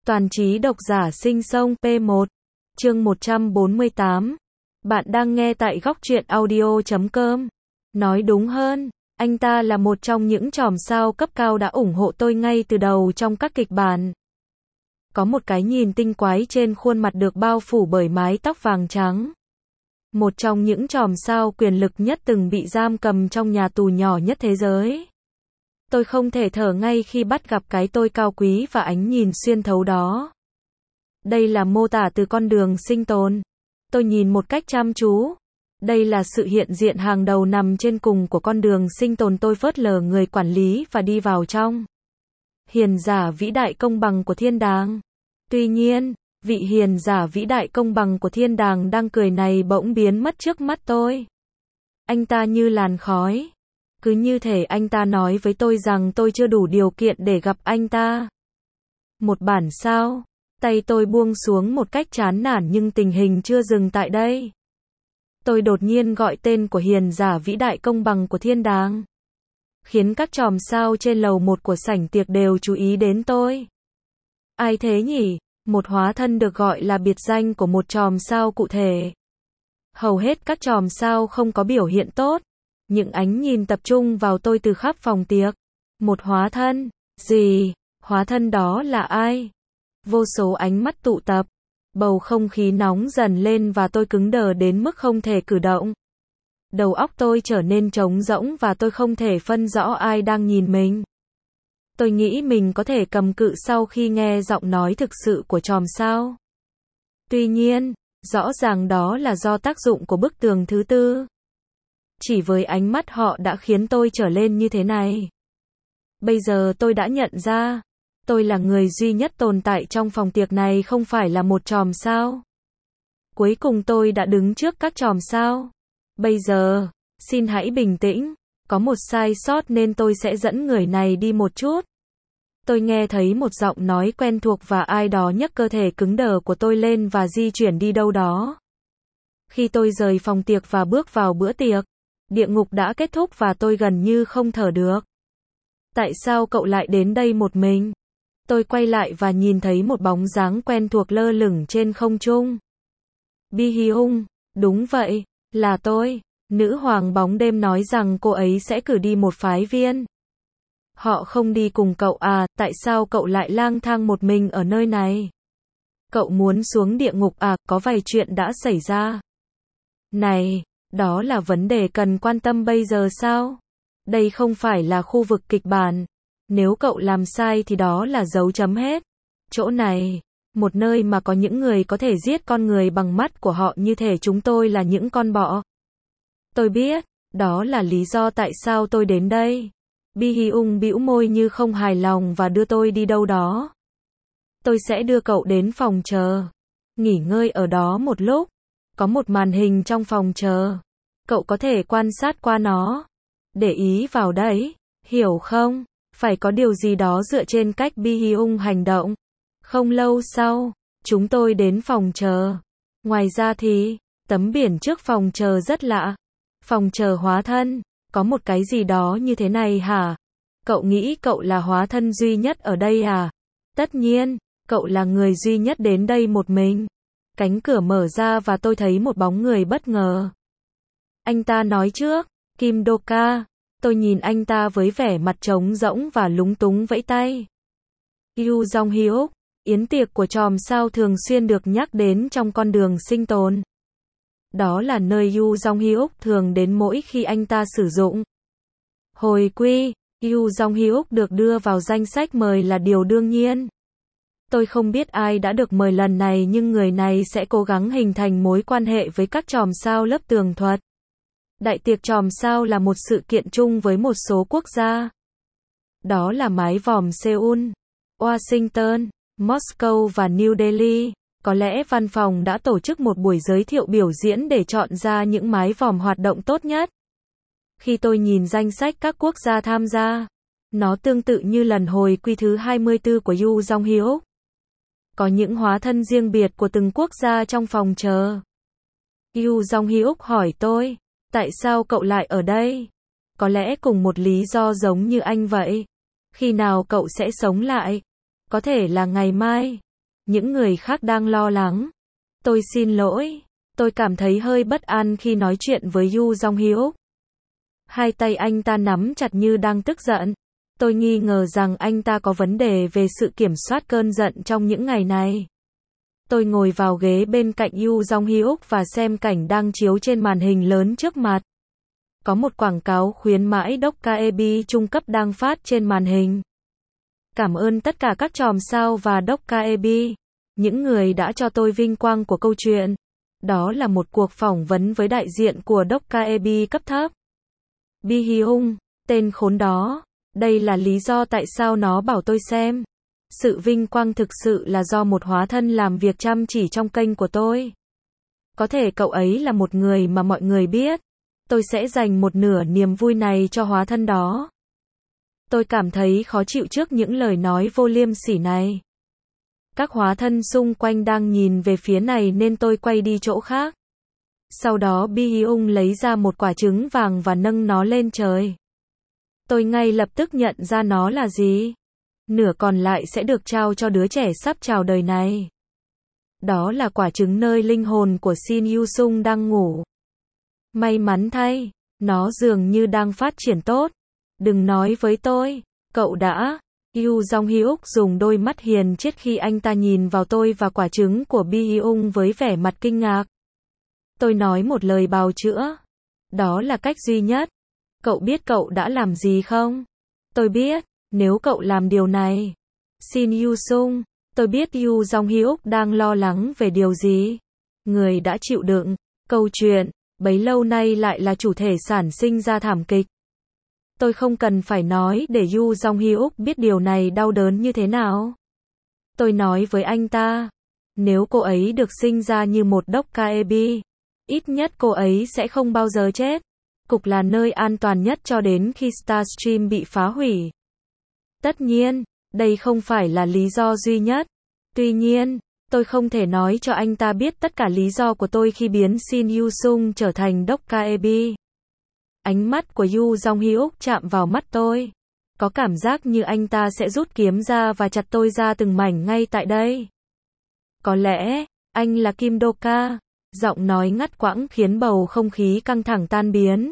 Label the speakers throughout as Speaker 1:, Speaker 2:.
Speaker 1: Toàn trí độc giả sinh sông P1, chương 148. Bạn đang nghe tại góc truyện audio.com. Nói đúng hơn, anh ta là một trong những chòm sao cấp cao đã ủng hộ tôi ngay từ đầu trong các kịch bản. Có một cái nhìn tinh quái trên khuôn mặt được bao phủ bởi mái tóc vàng trắng. Một trong những chòm sao quyền lực nhất từng bị giam cầm trong nhà tù nhỏ nhất thế giới. Tôi không thể thở ngay khi bắt gặp cái tôi cao quý và ánh nhìn xuyên thấu đó. Đây là mô tả từ con đường sinh tồn. Tôi nhìn một cách chăm chú. Đây là sự hiện diện hàng đầu nằm trên cùng của con đường sinh tồn. Tôi phớt lờ người quản lý và đi vào trong. Hiền giả vĩ đại công bằng của thiên đàng. Tuy nhiên, vị hiền giả vĩ đại công bằng của thiên đàng đang cười này bỗng biến mất trước mắt tôi. Anh ta như làn khói. Cứ như thể anh ta nói với tôi rằng tôi chưa đủ điều kiện để gặp anh ta. Một bản sao? Tay tôi buông xuống một cách chán nản nhưng tình hình chưa dừng tại đây. Tôi đột nhiên gọi tên của hiền giả vĩ đại công bằng của thiên đàng. Khiến các chòm sao trên lầu 1 của sảnh tiệc đều chú ý đến tôi. Ai thế nhỉ? Một hóa thân được gọi là biệt danh của một chòm sao cụ thể. Hầu hết các chòm sao không có biểu hiện tốt. Những ánh nhìn tập trung vào tôi từ khắp phòng tiệc. Một hóa thân? Gì? Hóa thân đó là ai? Vô số ánh mắt tụ tập. Bầu không khí nóng dần lên và tôi cứng đờ đến mức không thể cử động. Đầu óc tôi trở nên trống rỗng và tôi không thể phân rõ ai đang nhìn mình. Tôi nghĩ mình có thể cầm cự sau khi nghe giọng nói thực sự của chòm sao. Tuy nhiên, rõ ràng đó là do tác dụng của bức tường thứ tư. Chỉ với ánh mắt họ đã khiến tôi trở lên như thế này. Bây giờ tôi đã nhận ra, tôi là người duy nhất tồn tại trong phòng tiệc này, không phải là một chòm sao. Cuối cùng tôi đã đứng trước các chòm sao. Bây giờ, xin hãy bình tĩnh, có một sai sót nên tôi sẽ dẫn người này đi một chút. Tôi nghe thấy một giọng nói quen thuộc và ai đó nhấc cơ thể cứng đờ của tôi lên và di chuyển đi đâu đó. Khi tôi rời phòng tiệc và bước vào bữa tiệc, địa ngục đã kết thúc và tôi gần như không thở được. Tại sao cậu lại đến đây một mình? Tôi quay lại và nhìn thấy một bóng dáng quen thuộc lơ lửng trên không trung. Bi Hyung, đúng vậy, là tôi. Nữ hoàng bóng đêm nói rằng cô ấy sẽ cử đi một phái viên. Họ không đi cùng cậu à? Tại sao cậu lại lang thang một mình ở nơi này? Cậu muốn xuống địa ngục à? Có vài chuyện đã xảy ra. Này, đó là vấn đề cần quan tâm bây giờ sao? Đây không phải là khu vực kịch bản. Nếu cậu làm sai thì đó là dấu chấm hết. Chỗ này, một nơi mà có những người có thể giết con người bằng mắt của họ như thể chúng tôi là những con bọ. Tôi biết, đó là lý do tại sao tôi đến đây. Bi Hyung bĩu môi như không hài lòng và đưa tôi đi đâu đó. Tôi sẽ đưa cậu đến phòng chờ. Nghỉ ngơi ở đó một lúc. Có một màn hình trong phòng chờ. Cậu có thể quan sát qua nó. Để ý vào đấy, hiểu không? Phải có điều gì đó dựa trên cách Bi Hyung hành động. Không lâu sau, chúng tôi đến phòng chờ. Ngoài ra thì, tấm biển trước phòng chờ rất lạ. Phòng chờ hóa thân, có một cái gì đó như thế này hả? Cậu nghĩ cậu là hóa thân duy nhất ở đây à? Tất nhiên, cậu là người duy nhất đến đây một mình. Cánh cửa mở ra và tôi thấy một bóng người bất ngờ. Anh ta nói trước, Kim Do-ka. Tôi nhìn anh ta với vẻ mặt trống rỗng và lúng túng vẫy tay. Yoo Jong-hyuk, yến tiệc của chòm sao thường xuyên được nhắc đến trong con đường sinh tồn. Đó là nơi Yoo Jong-hyuk thường đến mỗi khi anh ta sử dụng hồi quy. Yoo Jong-hyuk được đưa vào danh sách mời là điều đương nhiên. Tôi không biết ai đã được mời lần này nhưng người này sẽ cố gắng hình thành mối quan hệ với các chòm sao lớp tường thuật. Đại tiệc chòm sao là một sự kiện chung với một số quốc gia. Đó là mái vòm Seoul, Washington, Moscow và New Delhi. Có lẽ văn phòng đã tổ chức một buổi giới thiệu biểu diễn để chọn ra những mái vòm hoạt động tốt nhất. Khi tôi nhìn danh sách các quốc gia tham gia, nó tương tự như lần hồi quy thứ 24 của Yoo Jong-hyuk. Có những hóa thân riêng biệt của từng quốc gia trong phòng chờ. Yoo Jong-hyuk hỏi tôi, tại sao cậu lại ở đây? Có lẽ cùng một lý do giống như anh vậy. Khi nào cậu sẽ sống lại? Có thể là ngày mai. Những người khác đang lo lắng. Tôi xin lỗi. Tôi cảm thấy hơi bất an khi nói chuyện với Yoo Jong Hyuk. Hai tay anh ta nắm chặt như đang tức giận. Tôi nghi ngờ rằng anh ta có vấn đề về sự kiểm soát cơn giận trong những ngày này. Tôi ngồi vào ghế bên cạnh Yoo Jong Hyuk và xem cảnh đang chiếu trên màn hình lớn trước mặt. Có một quảng cáo khuyến mãi Dokkaebi trung cấp đang phát trên màn hình. Cảm ơn tất cả các chòm sao và Dokkaebi, những người đã cho tôi vinh quang của câu chuyện. Đó là một cuộc phỏng vấn với đại diện của Dokkaebi cấp thấp. Bi Hyung, tên khốn đó. Đây là lý do tại sao nó bảo tôi xem. Sự vinh quang thực sự là do một hóa thân làm việc chăm chỉ trong kênh của tôi. Có thể cậu ấy là một người mà mọi người biết. Tôi sẽ dành một nửa niềm vui này cho hóa thân đó. Tôi cảm thấy khó chịu trước những lời nói vô liêm sỉ này. Các hóa thân xung quanh đang nhìn về phía này nên tôi quay đi chỗ khác. Sau đó Bi Hyung lấy ra một quả trứng vàng và nâng nó lên trời. Tôi ngay lập tức nhận ra nó là gì. Nửa còn lại sẽ được trao cho đứa trẻ sắp chào đời này. Đó là quả trứng nơi linh hồn của Shin Yu Sung đang ngủ. May mắn thay, nó dường như đang phát triển tốt. Đừng nói với tôi, cậu đã. Yoo Jong Hyuk dùng đôi mắt hiền triết khi anh ta nhìn vào tôi và quả trứng của Bi Hyung với vẻ mặt kinh ngạc. Tôi nói một lời bào chữa. Đó là cách duy nhất. Cậu biết cậu đã làm gì không? Tôi biết, nếu cậu làm điều này. Shin Yu Sung, tôi biết Yoo Jong Hyuk đang lo lắng về điều gì. Người đã chịu đựng câu chuyện bấy lâu nay lại là chủ thể sản sinh ra thảm kịch. Tôi không cần phải nói để Yoo Jong Hyuk biết điều này đau đớn như thế nào. Tôi nói với anh ta, nếu cô ấy được sinh ra như một Dokkaebi, ít nhất cô ấy sẽ không bao giờ chết. Cục là nơi an toàn nhất cho đến khi Starstream bị phá hủy. Tất nhiên, đây không phải là lý do duy nhất. Tuy nhiên, tôi không thể nói cho anh ta biết tất cả lý do của tôi khi biến Shin Yu Sung trở thành Dokkaebi. Ánh mắt của Yoo Jong Hyuk chạm vào mắt tôi. Có cảm giác như anh ta sẽ rút kiếm ra và chặt tôi ra từng mảnh ngay tại đây. Có lẽ, anh là Kim Do-ka. Giọng nói ngắt quãng khiến bầu không khí căng thẳng tan biến.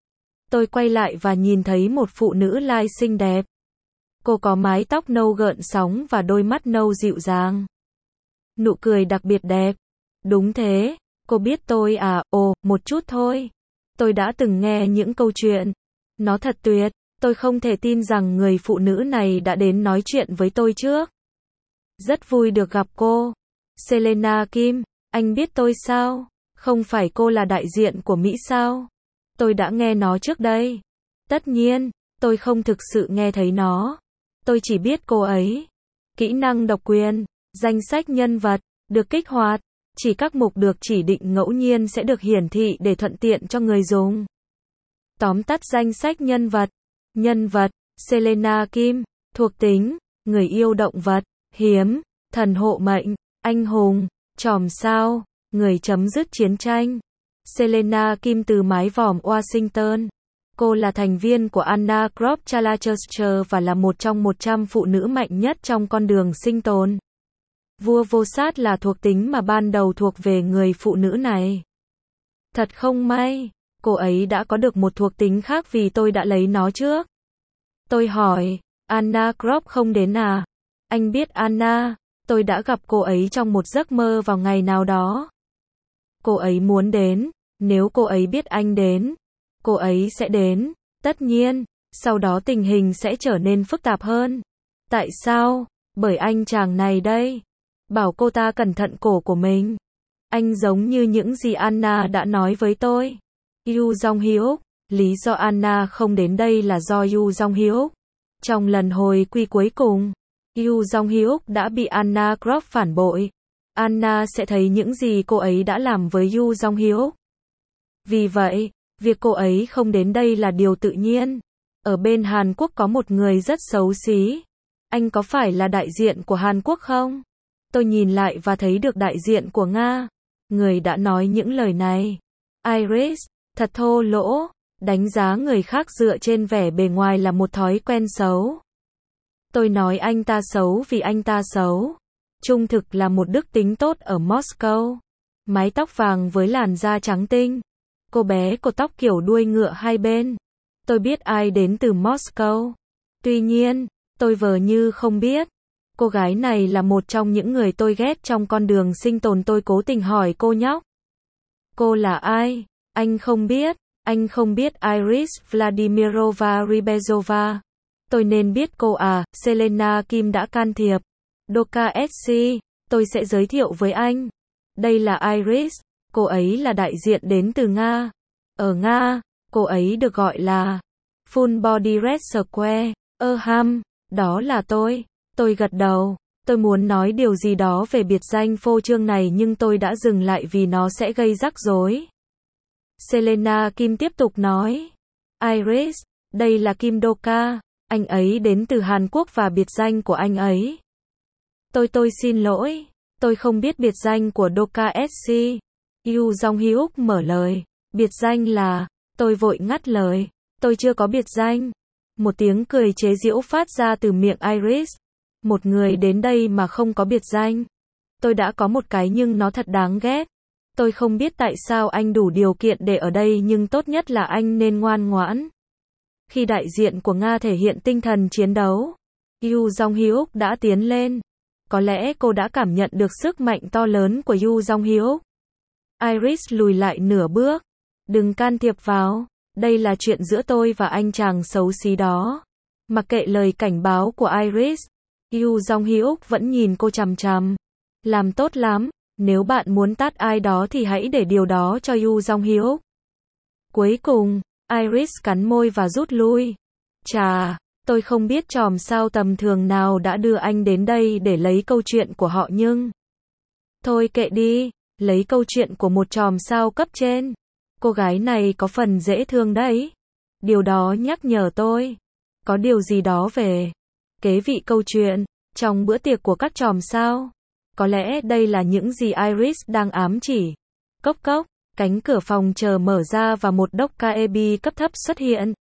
Speaker 1: Tôi quay lại và nhìn thấy một phụ nữ lai xinh đẹp. Cô có mái tóc nâu gợn sóng và đôi mắt nâu dịu dàng. Nụ cười đặc biệt đẹp. Đúng thế, cô biết tôi à? Ồ, một chút thôi. Tôi đã từng nghe những câu chuyện. Nó thật tuyệt. Tôi không thể tin rằng người phụ nữ này đã đến nói chuyện với tôi trước. Rất vui được gặp cô. Selena Kim, anh biết tôi sao? Không phải cô là đại diện của Mỹ sao? Tôi đã nghe nó trước đây. Tất nhiên, tôi không thực sự nghe thấy nó. Tôi chỉ biết cô ấy. Kỹ năng độc quyền, danh sách nhân vật, được kích hoạt. Chỉ các mục được chỉ định ngẫu nhiên sẽ được hiển thị để thuận tiện cho người dùng. Tóm tắt danh sách nhân vật. Nhân vật, Selena Kim, thuộc tính, người yêu động vật, hiếm, thần hộ mệnh, anh hùng, chòm sao, người chấm dứt chiến tranh. Selena Kim từ mái vòm Washington. Cô là thành viên của Anna Krop Chalachester và là một trong 100 phụ nữ mạnh nhất trong con đường sinh tồn. Vua vô sát là thuộc tính mà ban đầu thuộc về người phụ nữ này. Thật không may, cô ấy đã có được một thuộc tính khác vì tôi đã lấy nó trước. Tôi hỏi, Anna Krop không đến à? Anh biết Anna, tôi đã gặp cô ấy trong một giấc mơ vào ngày nào đó. Cô ấy muốn đến, nếu cô ấy biết anh đến, cô ấy sẽ đến, tất nhiên, sau đó tình hình sẽ trở nên phức tạp hơn. Tại sao? Bởi anh chàng này đây. Bảo cô ta cẩn thận cổ của mình. Anh giống như những gì Anna đã nói với tôi. Yoo Jong Hyuk, lý do Anna không đến đây là do Yoo Jong Hyuk. Trong lần hồi quy cuối cùng, Yoo Jong Hyuk đã bị Anna Krop phản bội. Anna sẽ thấy những gì cô ấy đã làm với Yoo Jong Hyuk. Vì vậy, việc cô ấy không đến đây là điều tự nhiên. Ở bên Hàn Quốc có một người rất xấu xí. Anh có phải là đại diện của Hàn Quốc không? Tôi nhìn lại và thấy được đại diện của Nga. Người đã nói những lời này. Iris, thật thô lỗ. Đánh giá người khác dựa trên vẻ bề ngoài là một thói quen xấu. Tôi nói anh ta xấu vì anh ta xấu. trung thực là một đức tính tốt ở Moscow. Mái tóc vàng với làn da trắng tinh. Cô bé cột tóc kiểu đuôi ngựa hai bên. Tôi biết ai đến từ Moscow. Tuy nhiên, tôi vờ như không biết. Cô gái này là một trong những người tôi ghét trong con đường sinh tồn. Tôi cố tình hỏi cô nhóc. Cô là ai? Anh không biết. Anh không biết Iris Vladimirovna Rybezova. Tôi nên biết cô à, Selena Kim đã can thiệp. Doka SC, tôi sẽ giới thiệu với anh. Đây là Iris, cô ấy là đại diện đến từ Nga. Ở Nga, cô ấy được gọi là Full Body Red Square. Đó là tôi. Tôi gật đầu. Tôi muốn nói điều gì đó về biệt danh phô trương này nhưng tôi đã dừng lại vì nó sẽ gây rắc rối. Selena Kim tiếp tục nói. Iris, đây là Kim Doka. Anh ấy đến từ Hàn Quốc và biệt danh của anh ấy. Tôi xin lỗi. Tôi không biết biệt danh của Doka SC. Yu Jong-hyuk mở lời. Biệt danh là. Tôi vội ngắt lời. Tôi chưa có biệt danh. Một tiếng cười chế giễu phát ra từ miệng Iris. Một người đến đây mà không có biệt danh. Tôi đã có một cái nhưng nó thật đáng ghét. Tôi không biết tại sao anh đủ điều kiện để ở đây nhưng tốt nhất là anh nên ngoan ngoãn. Khi đại diện của Nga thể hiện tinh thần chiến đấu, Yu Jong-hyuk đã tiến lên. Có lẽ cô đã cảm nhận được sức mạnh to lớn của Yu Jong-hyuk. Iris lùi lại nửa bước. Đừng can thiệp vào. Đây là chuyện giữa tôi và anh chàng xấu xí đó. Mặc kệ lời cảnh báo của Iris, Yu Jong-hyuk vẫn nhìn cô chằm chằm. Làm tốt lắm. Nếu bạn muốn tát ai đó thì hãy để điều đó cho Yu Jong-hyuk. Cuối cùng, Iris cắn môi và rút lui. Chà, tôi không biết chòm sao tầm thường nào đã đưa anh đến đây để lấy câu chuyện của họ nhưng... Thôi kệ đi, lấy câu chuyện của một chòm sao cấp trên. Cô gái này có phần dễ thương đấy. Điều đó nhắc nhở tôi. Có điều gì đó về kế vị câu chuyện trong bữa tiệc của các chòm sao. Có lẽ đây là những gì Iris đang ám chỉ. Cốc cốc, cánh cửa phòng chờ mở ra và một Dokkaebi cấp thấp xuất hiện.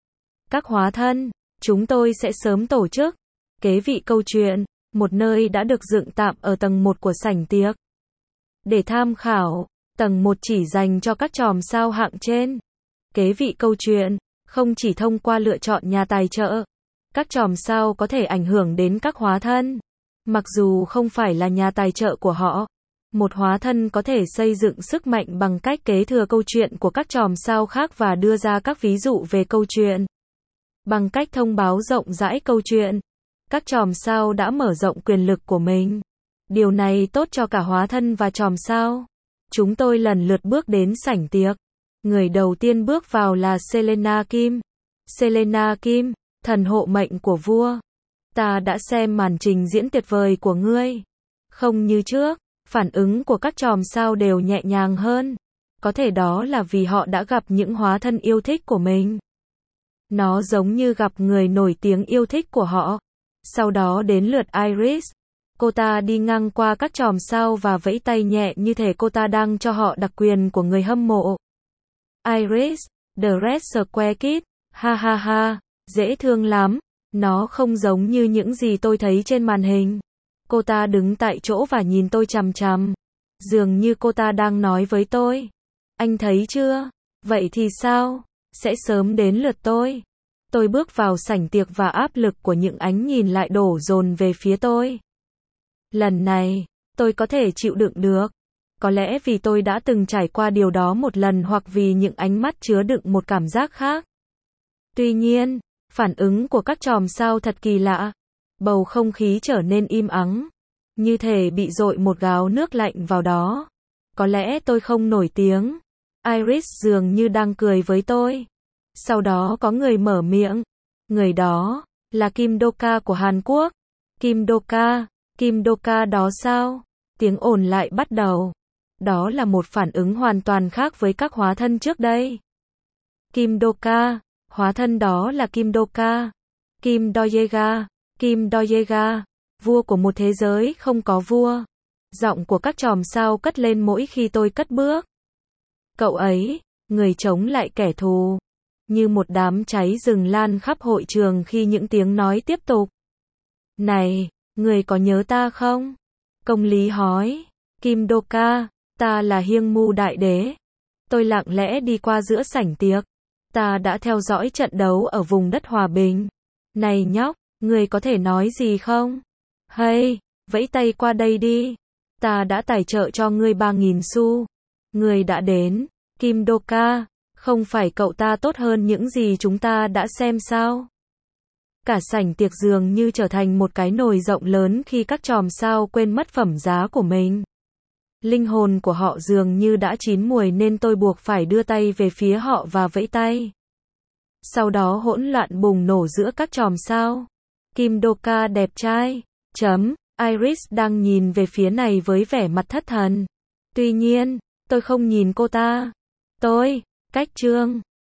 Speaker 1: Các hóa thân, chúng tôi sẽ sớm tổ chức kế vị câu chuyện, một nơi đã được dựng tạm ở tầng 1 của sảnh tiệc. Để tham khảo, tầng 1 chỉ dành cho các chòm sao hạng trên. Kế vị câu chuyện, không chỉ thông qua lựa chọn nhà tài trợ. Các chòm sao có thể ảnh hưởng đến các hóa thân. Mặc dù không phải là nhà tài trợ của họ, một hóa thân có thể xây dựng sức mạnh bằng cách kế thừa câu chuyện của các chòm sao khác và đưa ra các ví dụ về câu chuyện. Bằng cách thông báo rộng rãi câu chuyện, các chòm sao đã mở rộng quyền lực của mình. Điều này tốt cho cả hóa thân và chòm sao. Chúng tôi lần lượt bước đến sảnh tiệc. Người đầu tiên bước vào là Selena Kim. Selena Kim, thần hộ mệnh của vua. Ta đã xem màn trình diễn tuyệt vời của ngươi. Không như trước, phản ứng của các chòm sao đều nhẹ nhàng hơn. Có thể đó là vì họ đã gặp những hóa thân yêu thích của mình. Nó giống như gặp người nổi tiếng yêu thích của họ. Sau đó đến lượt Iris. Cô ta đi ngang qua các chòm sao và vẫy tay nhẹ như thể cô ta đang cho họ đặc quyền của người hâm mộ. Iris, The Red Square Kid, ha ha ha, dễ thương lắm. Nó không giống như những gì tôi thấy trên màn hình. Cô ta đứng tại chỗ và nhìn tôi chằm chằm. Dường như cô ta đang nói với tôi. Anh thấy chưa? Vậy thì sao? Sẽ sớm đến lượt tôi. Tôi bước vào sảnh tiệc và áp lực của những ánh nhìn lại đổ dồn về phía tôi. Lần này, tôi có thể chịu đựng được. Có lẽ vì tôi đã từng trải qua điều đó một lần hoặc vì những ánh mắt chứa đựng một cảm giác khác. Tuy nhiên, phản ứng của các chòm sao thật kỳ lạ. Bầu không khí trở nên im ắng. Như thể bị dội một gáo nước lạnh vào đó. Có lẽ tôi không nổi tiếng. Iris dường như đang cười với tôi. Sau đó có người mở miệng. Người đó là Kim Doka của Hàn Quốc. Kim Doka đó sao? Tiếng ồn lại bắt đầu. Đó là một phản ứng hoàn toàn khác với các hóa thân trước đây. Kim Doka, hóa thân đó là Kim Doka. Kim Doyega, vua của một thế giới không có vua. Giọng của các chòm sao cất lên mỗi khi tôi cất bước. Cậu ấy, người chống lại kẻ thù. Như một đám cháy rừng lan khắp hội trường khi những tiếng nói tiếp tục. Này, người có nhớ ta không? Công lý hỏi. Kim Doka, ta là Hiêng Mu Đại Đế. Tôi lặng lẽ đi qua giữa sảnh tiệc. Ta đã theo dõi trận đấu ở vùng đất hòa bình. Này nhóc, người có thể nói gì không? Hey, vẫy tay qua đây đi. Ta đã tài trợ cho ngươi 3.000 xu. Người đã đến. Kim Doka, không phải cậu ta tốt hơn những gì chúng ta đã xem sao? Cả sảnh tiệc dường như trở thành một cái nồi rộng lớn khi các chòm sao quên mất phẩm giá của mình. Linh hồn của họ dường như đã chín mùi nên tôi buộc phải đưa tay về phía họ và vẫy tay. Sau đó hỗn loạn bùng nổ giữa các chòm sao. Kim Doka đẹp trai. Iris đang nhìn về phía này với vẻ mặt thất thần. Tuy nhiên, tôi không nhìn cô ta. Cách Trương.